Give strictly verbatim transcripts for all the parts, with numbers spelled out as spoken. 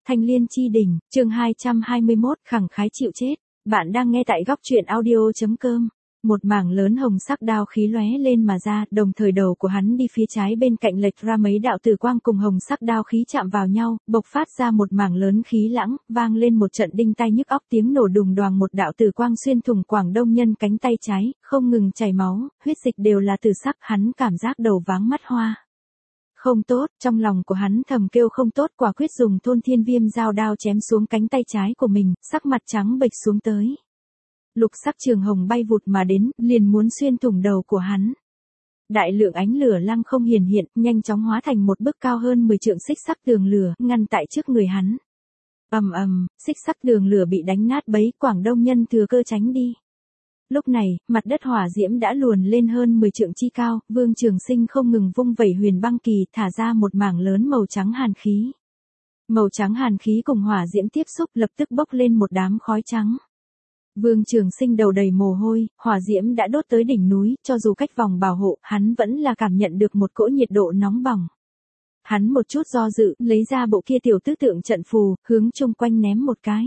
Thanh Liên Chi Đỉnh, chương hai trăm hai mươi mốt, khẳng khái chịu chết. Bạn đang nghe tại góc truyện audio.com. Một mảng lớn hồng sắc đao khí lóe lên mà ra, đồng thời đầu của hắn đi phía trái bên cạnh lệch ra mấy đạo tử quang cùng hồng sắc đao khí chạm vào nhau, bộc phát ra một mảng lớn khí lãng, vang lên một trận đinh tai nhức óc tiếng nổ đùng đoàng, một đạo tử quang xuyên thủng Quảng Đông Nhân cánh tay trái, không ngừng chảy máu, huyết dịch đều là tử sắc, hắn cảm giác đầu váng mắt hoa. Không tốt, trong lòng của hắn thầm kêu không tốt, quả quyết dùng thôn thiên viêm dao đao chém xuống cánh tay trái của mình, sắc mặt trắng bệch xuống tới. Lục sắc trường hồng bay vụt mà đến, liền muốn xuyên thủng đầu của hắn. Đại lượng ánh lửa lăng không hiển hiện, nhanh chóng hóa thành một bức cao hơn mười trượng xích sắc tường lửa, ngăn tại trước người hắn. Ầm ầm, xích sắc tường lửa bị đánh nát bấy, Quảng Đông Nhân thừa cơ tránh đi. Lúc này, mặt đất hỏa diễm đã luồn lên hơn mười trượng chi cao, Vương Trường Sinh không ngừng vung vẩy huyền băng kỳ, thả ra một mảng lớn màu trắng hàn khí. Màu trắng hàn khí cùng hỏa diễm tiếp xúc, lập tức bốc lên một đám khói trắng. Vương Trường Sinh đầu đầy mồ hôi, hỏa diễm đã đốt tới đỉnh núi, cho dù cách vòng bảo hộ, hắn vẫn là cảm nhận được một cỗ nhiệt độ nóng bỏng. Hắn một chút do dự, lấy ra bộ kia tiểu tứ tượng trận phù, hướng chung quanh ném một cái.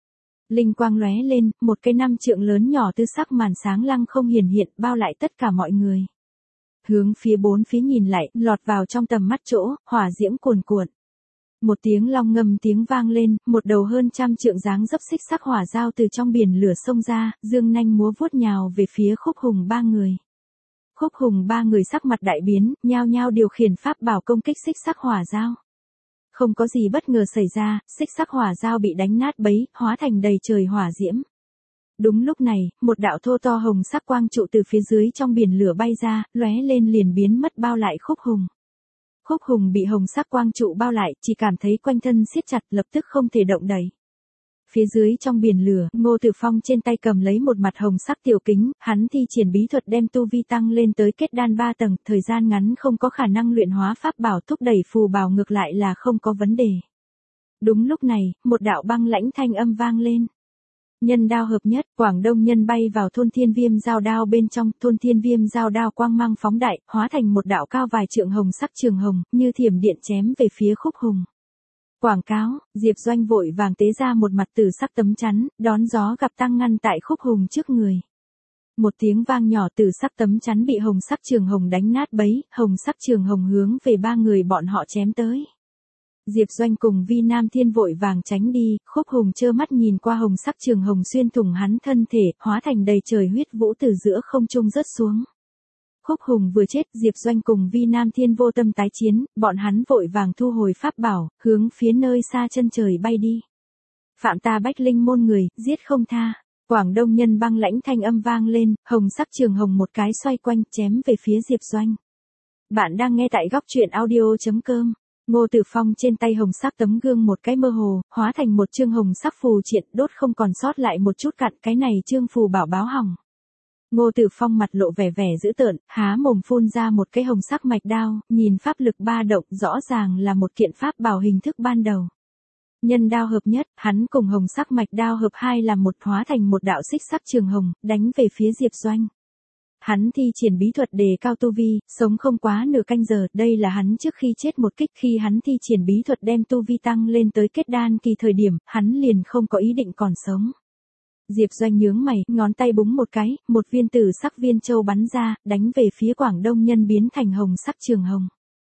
Linh quang lóe lên, một cái năm trượng lớn nhỏ tư sắc màn sáng lăng không hiển hiện, bao lại tất cả mọi người. Hướng phía bốn phía nhìn lại, lọt vào trong tầm mắt chỗ, hỏa diễm cuồn cuộn. Một tiếng long ngâm tiếng vang lên, một đầu hơn trăm trượng dáng dấp xích sắc hỏa dao từ trong biển lửa xông ra, dương nanh múa vuốt nhào về phía Khúc Hùng ba người. Khúc Hùng ba người sắc mặt đại biến, nhao nhao điều khiển pháp bảo công kích xích sắc hỏa dao. Không có gì bất ngờ xảy ra, xích sắc hỏa dao bị đánh nát bấy, hóa thành đầy trời hỏa diễm. Đúng lúc này, một đạo thô to hồng sắc quang trụ từ phía dưới trong biển lửa bay ra, lóe lên liền biến mất bao lại Khúc Hùng. Khúc Hùng bị hồng sắc quang trụ bao lại, chỉ cảm thấy quanh thân siết chặt, lập tức không thể động đậy. Phía dưới trong biển lửa, Ngô Tử Phong trên tay cầm lấy một mặt hồng sắc tiểu kính, hắn thi triển bí thuật đem tu vi tăng lên tới kết đan ba tầng, thời gian ngắn không có khả năng luyện hóa pháp bảo, thúc đẩy phù bảo ngược lại là không có vấn đề. Đúng lúc này, một đạo băng lãnh thanh âm vang lên. Nhân đao hợp nhất, Quảng Đông Nhân bay vào thôn thiên viêm dao đao bên trong, thôn thiên viêm dao đao quang mang phóng đại, hóa thành một đạo cao vài trượng hồng sắc trường hồng, như thiểm điện chém về phía Khúc Hùng. Quảng cáo, Diệp Doanh vội vàng tế ra một mặt tử sắc tấm chắn, đón gió gặp tăng ngăn tại Khúc Hùng trước người. Một tiếng vang nhỏ, tử sắc tấm chắn bị hồng sắc trường hồng đánh nát bấy, hồng sắc trường hồng hướng về ba người bọn họ chém tới. Diệp Doanh cùng Vi Nam Thiên vội vàng tránh đi, Khúc Hùng trơ mắt nhìn qua hồng sắc trường hồng xuyên thủng hắn thân thể, hóa thành đầy trời huyết vũ từ giữa không trung rớt xuống. Khúc Hùng vừa chết, Diệp Doanh cùng Vi Nam Thiên vô tâm tái chiến, bọn hắn vội vàng thu hồi pháp bảo, hướng phía nơi xa chân trời bay đi. Phạm ta Bách Linh môn người, giết không tha. Quảng Đông Nhân băng lãnh thanh âm vang lên, hồng sắc trường hồng một cái xoay quanh, chém về phía Diệp Doanh. Bạn đang nghe tại góc truyện audio.com. Ngô Tử Phong trên tay hồng sắc tấm gương một cái mơ hồ, hóa thành một chương hồng sắc phù triện, đốt không còn sót lại một chút cặn, cái này chương phù bảo báo hỏng. Ngô Tử Phong mặt lộ vẻ vẻ dữ tợn, há mồm phun ra một cái hồng sắc mạch đao, nhìn pháp lực ba động, rõ ràng là một kiện pháp bảo hình thức ban đầu. Nhân đao hợp nhất, hắn cùng hồng sắc mạch đao hợp hai làm một, hóa thành một đạo xích sắc trường hồng, đánh về phía Diệp Doanh. Hắn thi triển bí thuật đề cao tu vi, sống không quá nửa canh giờ, đây là hắn trước khi chết một kích, khi hắn thi triển bí thuật đem tu vi tăng lên tới kết đan kỳ thời điểm, hắn liền không có ý định còn sống. Diệp Doanh nhướng mày, ngón tay búng một cái, một viên tử sắc viên châu bắn ra, đánh về phía Quảng Đông Nhân biến thành hồng sắc trường hồng.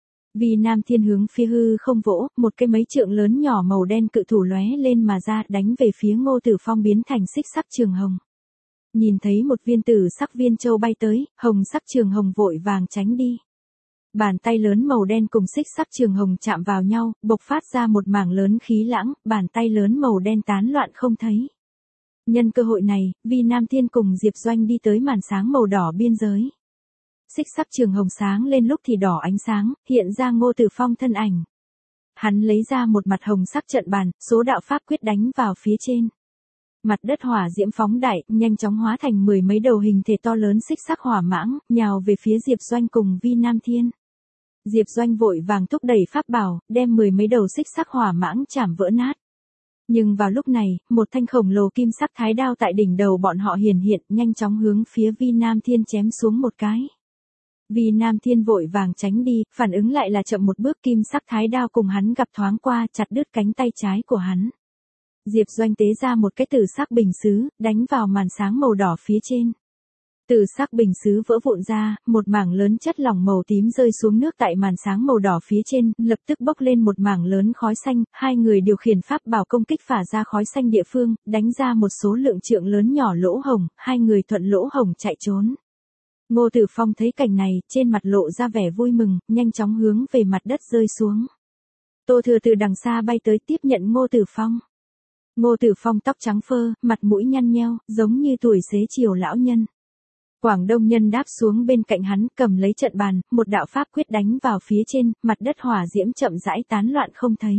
Vi Nam Thiên hướng phía hư không vỗ, một cái mấy trượng lớn nhỏ màu đen cự thủ lóe lên mà ra, đánh về phía Ngô Tử Phong biến thành xích sắc trường hồng. Nhìn thấy một viên tử sắc viên châu bay tới, hồng sắc trường hồng vội vàng tránh đi. Bàn tay lớn màu đen cùng xích sắc trường hồng chạm vào nhau, bộc phát ra một mảng lớn khí lãng, bàn tay lớn màu đen tán loạn không thấy. Nhân cơ hội này, Vi Nam Thiên cùng Diệp Doanh đi tới màn sáng màu đỏ biên giới. Xích sắc trường hồng sáng lên lúc thì đỏ ánh sáng, hiện ra Ngô Tử Phong thân ảnh. Hắn lấy ra một mặt hồng sắc trận bàn, số đạo pháp quyết đánh vào phía trên. Mặt đất hỏa diễm phóng đại, nhanh chóng hóa thành mười mấy đầu hình thể to lớn xích sắc hỏa mãng, nhào về phía Diệp Doanh cùng Vi Nam Thiên. Diệp Doanh vội vàng thúc đẩy pháp bảo, đem mười mấy đầu xích sắc hỏa mãng chảm vỡ nát. Nhưng vào lúc này, một thanh khổng lồ kim sắc thái đao tại đỉnh đầu bọn họ hiển hiện, nhanh chóng hướng phía Vi Nam Thiên chém xuống một cái. Vi Nam Thiên vội vàng tránh đi, phản ứng lại là chậm một bước, kim sắc thái đao cùng hắn gặp thoáng qua, chặt đứt cánh tay trái của hắn. Diệp Doanh tế ra một cái tử sắc bình sứ, đánh vào màn sáng màu đỏ phía trên. Tử sắc bình sứ vỡ vụn ra, một mảng lớn chất lỏng màu tím rơi xuống nước tại màn sáng màu đỏ phía trên, lập tức bốc lên một mảng lớn khói xanh, hai người điều khiển pháp bảo công kích phả ra khói xanh địa phương, đánh ra một số lượng trượng lớn nhỏ lỗ hổng, hai người thuận lỗ hổng chạy trốn. Ngô Tử Phong thấy cảnh này, trên mặt lộ ra vẻ vui mừng, nhanh chóng hướng về mặt đất rơi xuống. Tô Thừa từ đằng xa bay tới tiếp nhận Ngô Tử Phong. Ngô Tử Phong tóc trắng phơ, mặt mũi nhăn nheo, giống như tuổi xế chiều lão nhân. Quảng Đông Nhân đáp xuống bên cạnh hắn, cầm lấy trận bàn, một đạo pháp quyết đánh vào phía trên, mặt đất hỏa diễm chậm rãi tán loạn không thấy.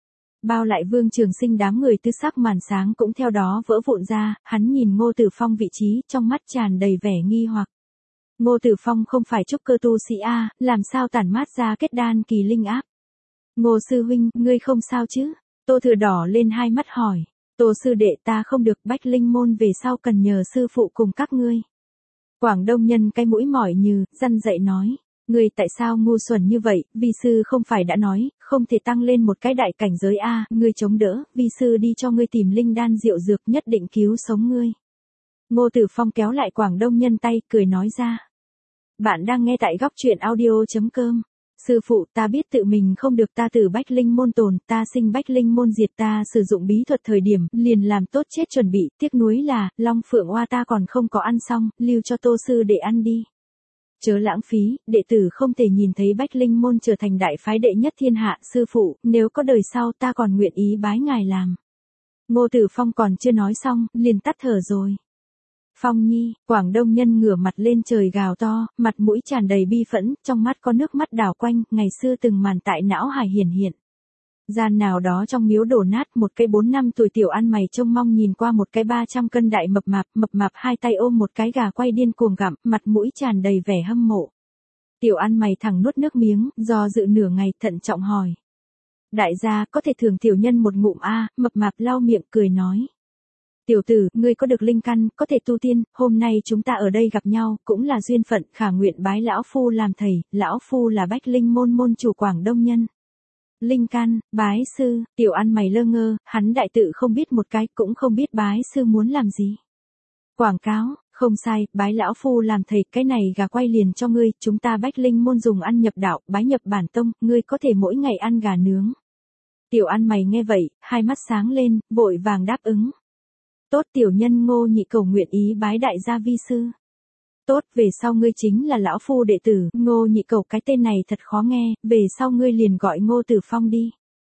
Bao lại Vương Trường Sinh đám người tứ sắc màn sáng cũng theo đó vỡ vụn ra, hắn nhìn Ngô Tử Phong vị trí, trong mắt tràn đầy vẻ nghi hoặc. Ngô Tử Phong không phải trúc cơ tu sĩ A, làm sao tản mát ra kết đan kỳ linh áp. Ngô sư huynh, ngươi không sao chứ? Tô Thừa đỏ lên hai mắt hỏi. Tô sư đệ, ta không được, Bách Linh môn về sau cần nhờ sư phụ cùng các ngươi. Quảng Đông Nhân cái mũi mỏi như, răn dạy nói. Ngươi tại sao ngu xuẩn như vậy, vi sư không phải đã nói, không thể tăng lên một cái đại cảnh giới A, ngươi chống đỡ, vi sư đi cho ngươi tìm linh đan diệu dược nhất định cứu sống ngươi. Ngô Tử Phong kéo lại Quảng Đông Nhân tay, cười nói ra. Bạn đang nghe tại góc truyện audio chấm com. Sư phụ, ta biết tự mình không được, ta từ Bách Linh môn tồn, ta sinh Bách Linh môn diệt, ta sử dụng bí thuật thời điểm, liền làm tốt chết chuẩn bị, tiếc nuối là, Long Phượng Oa ta còn không có ăn xong, lưu cho Tô sư để ăn đi. Chớ lãng phí, đệ tử không thể nhìn thấy Bách Linh môn trở thành đại phái đệ nhất thiên hạ, sư phụ, nếu có đời sau ta còn nguyện ý bái ngài làm. Ngô Tử Phong còn chưa nói xong, liền tắt thở rồi. Phong Nhi, Quảng Đông Nhân ngửa mặt lên trời gào to, mặt mũi tràn đầy bi phẫn, trong mắt có nước mắt đảo quanh, ngày xưa từng màn tại não hải hiển hiện. Gian nào đó trong miếu đổ nát, một cái bốn năm tuổi tiểu ăn mày trông mong nhìn qua một cái ba trăm cân đại mập mạp, mập mạp hai tay ôm một cái gà quay điên cuồng gặm, mặt mũi tràn đầy vẻ hâm mộ. Tiểu ăn mày thẳng nuốt nước miếng, do dự nửa ngày, thận trọng hỏi. Đại gia, có thể thưởng tiểu nhân một ngụm a? Mập mạp lau miệng cười nói. Tiểu tử, ngươi có được linh căn, có thể tu tiên, hôm nay chúng ta ở đây gặp nhau, cũng là duyên phận, khả nguyện bái lão phu làm thầy, lão phu là Bách Linh môn môn chủ Quảng Đông Nhân. Linh căn, bái sư, tiểu ăn mày lơ ngơ, hắn đại tự không biết một cái, cũng không biết bái sư muốn làm gì. Quảng cáo, không sai, bái lão phu làm thầy, cái này gà quay liền cho ngươi, chúng ta Bách Linh môn dùng ăn nhập đạo, bái nhập bản tông, ngươi có thể mỗi ngày ăn gà nướng. Tiểu ăn mày nghe vậy, hai mắt sáng lên, vội vàng đáp ứng. Tốt, tiểu nhân Ngô nhị cầu nguyện ý bái đại gia vi sư. Tốt, về sau ngươi chính là lão phu đệ tử, Ngô nhị cầu, cái tên này thật khó nghe, về sau ngươi liền gọi Ngô Tử Phong đi.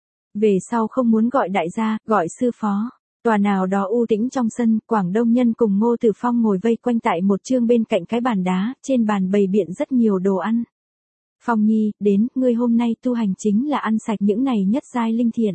Về sau không muốn gọi đại gia, gọi sư phó. Tòa nào đó u tĩnh trong sân, Quảng Đông Nhân cùng Ngô Tử Phong ngồi vây quanh tại một chương bên cạnh cái bàn đá, trên bàn bày biện rất nhiều đồ ăn. Phong Nhi, đến, ngươi hôm nay tu hành chính là ăn sạch những này nhất giai linh thiện.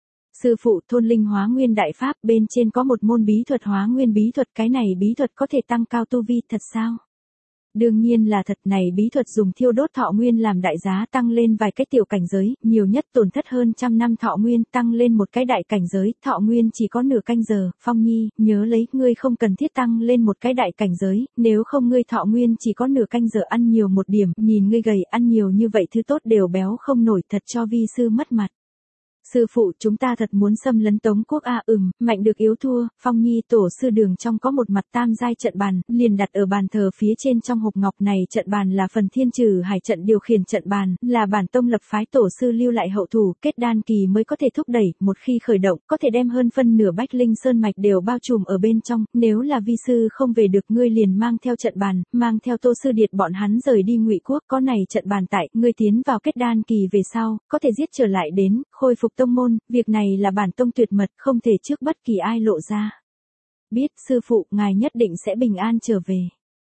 Sư phụ, thôn linh hóa nguyên đại pháp, bên trên có một môn bí thuật hóa nguyên bí thuật, cái này bí thuật có thể tăng cao tu vi, thật sao? Đương nhiên là thật, này bí thuật dùng thiêu đốt thọ nguyên làm đại giá, tăng lên vài cái tiểu cảnh giới, nhiều nhất tổn thất hơn trăm năm thọ nguyên, tăng lên một cái đại cảnh giới, thọ nguyên chỉ có nửa canh giờ. Phong Nhi, nhớ lấy, ngươi không cần thiết tăng lên một cái đại cảnh giới, nếu không ngươi thọ nguyên chỉ có nửa canh giờ, ăn nhiều một điểm, nhìn ngươi gầy, ăn nhiều như vậy thứ tốt đều béo không nổi, thật cho vi sư mất mặt. Sư phụ, chúng ta thật muốn xâm lấn Tống quốc a? Ừm, mạnh được yếu thua. Phong Nhi, tổ sư đường trong có một mặt tam giai trận bàn, liền đặt ở bàn thờ phía trên trong hộp ngọc này, trận bàn là phần thiên trừ hải trận điều khiển trận bàn, là bản tông lập phái tổ sư lưu lại hậu thủ, kết đan kỳ mới có thể thúc đẩy, một khi khởi động, có thể đem hơn phân nửa Bách Linh sơn mạch đều bao trùm ở bên trong, nếu là vi sư không về được, ngươi liền mang theo trận bàn, mang theo Tô sư điệt bọn hắn rời đi Ngụy quốc, có này trận bàn tại, ngươi tiến vào kết đan kỳ về sau, có thể giết trở lại đến, khôi phục tông môn, việc này là bản tông tuyệt mật, không thể trước bất kỳ ai lộ ra. Biết, sư phụ, ngài nhất định sẽ bình an trở về.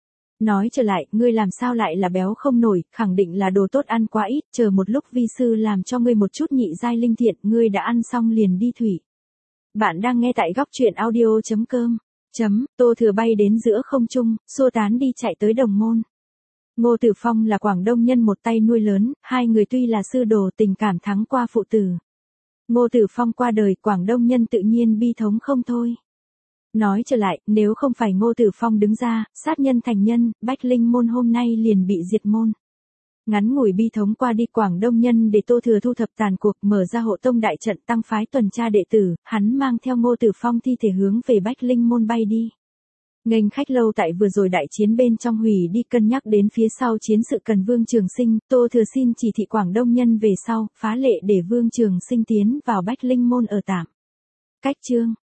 Nói trở lại, ngươi làm sao lại là béo không nổi, khẳng định là đồ tốt ăn quá ít, chờ một lúc vi sư làm cho ngươi một chút nhị giai linh thiện, ngươi đã ăn xong liền đi thủy. Bạn đang nghe tại góc truyện audio chấm com. Chấm, Tô Thừa bay đến giữa không trung, xua tán đi chạy tới Đồng Môn. Ngô Tử Phong là Quảng Đông Nhân một tay nuôi lớn, hai người tuy là sư đồ, tình cảm thắng qua phụ tử. Ngô Tử Phong qua đời, Quảng Đông Nhân tự nhiên bi thống không thôi. Nói trở lại, nếu không phải Ngô Tử Phong đứng ra, sát nhân thành nhân, Bách Linh môn hôm nay liền bị diệt môn. Ngắn ngủi bi thống qua đi, Quảng Đông Nhân để Tô Thừa thu thập tàn cuộc, mở ra hộ tông đại trận, tăng phái tuần tra đệ tử, hắn mang theo Ngô Tử Phong thi thể hướng về Bách Linh môn bay đi. Nghênh khách lâu tại vừa rồi đại chiến bên trong hủy đi, cân nhắc đến phía sau chiến sự cần Vương Trường Sinh, Tô Thừa xin chỉ thị Quảng Đông Nhân về sau, phá lệ để Vương Trường Sinh tiến vào Bách Linh môn ở tạm. Cách chương